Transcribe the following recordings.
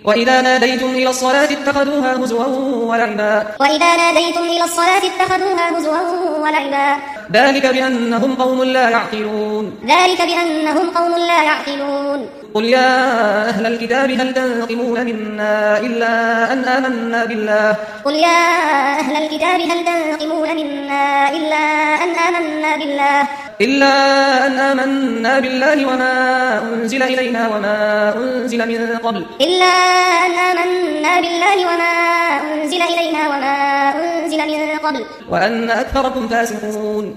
وإذا ناديتم إلى الصلاة اتخذوها هزوا ولعبا ذلك بأنهم قوم لا يعقلون قل يا أهل الكتاب هل تنقمون منا إلا أن آمنا بالله وما أنزل إلينا وما أنزل من قبل وأن أكثركم فاسقون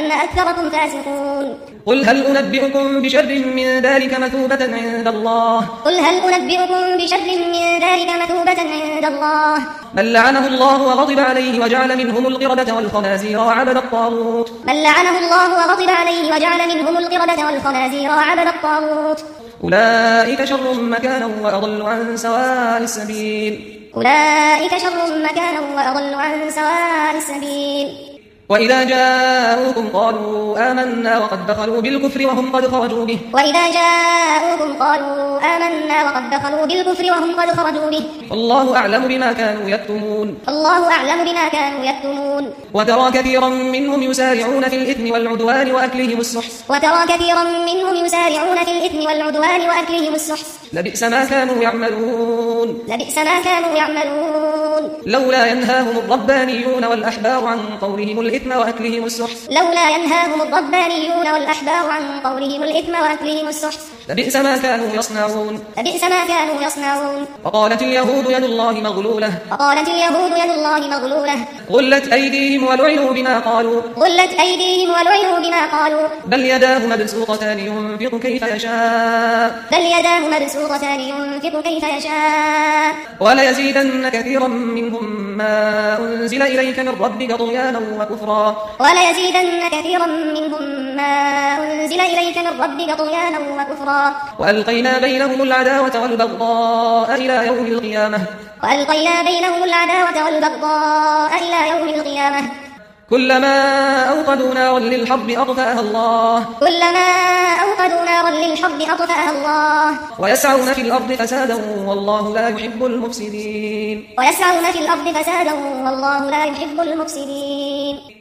قل هل أنبئكم بشر من ذلك مثوبة عند الله من لعنه الله وغضب عليه وجعل منهم القردة والخنازير وعبد الطاغوت أولئك شر مكانا وأضل عن سواء السبيل وإذا جاءوكم قالوا آمنا وقد دخلوا بالكفر وهم قد خرجوا به والله أعلم بما كانوا يكتمون وترى كثيرا منهم يسارعون في الإثم والعدوان وأكلهم السحت لبئس ما كانوا يعملون لولا ينهاهم الربانيون والأحبار عن قولهم الإثم وأكلهم السحت لبئس ما كانوا يصنعون وقالت اليهود يد الله مغلولة غلت أيديهم ولعنوا بما قالوا بل يداه مبسوطتان ينفق كيف يشاء وليزيدن كثيرا منهم ما أنزل إليك من ربك طغيانا وكفرا وألقينا بينهم العداوة والبغضاء إلى يوم القيامة كلما أوقدوا نارا للحرب أطفأها الله ويسعون في الأرض فسادا والله لا يحب المفسدين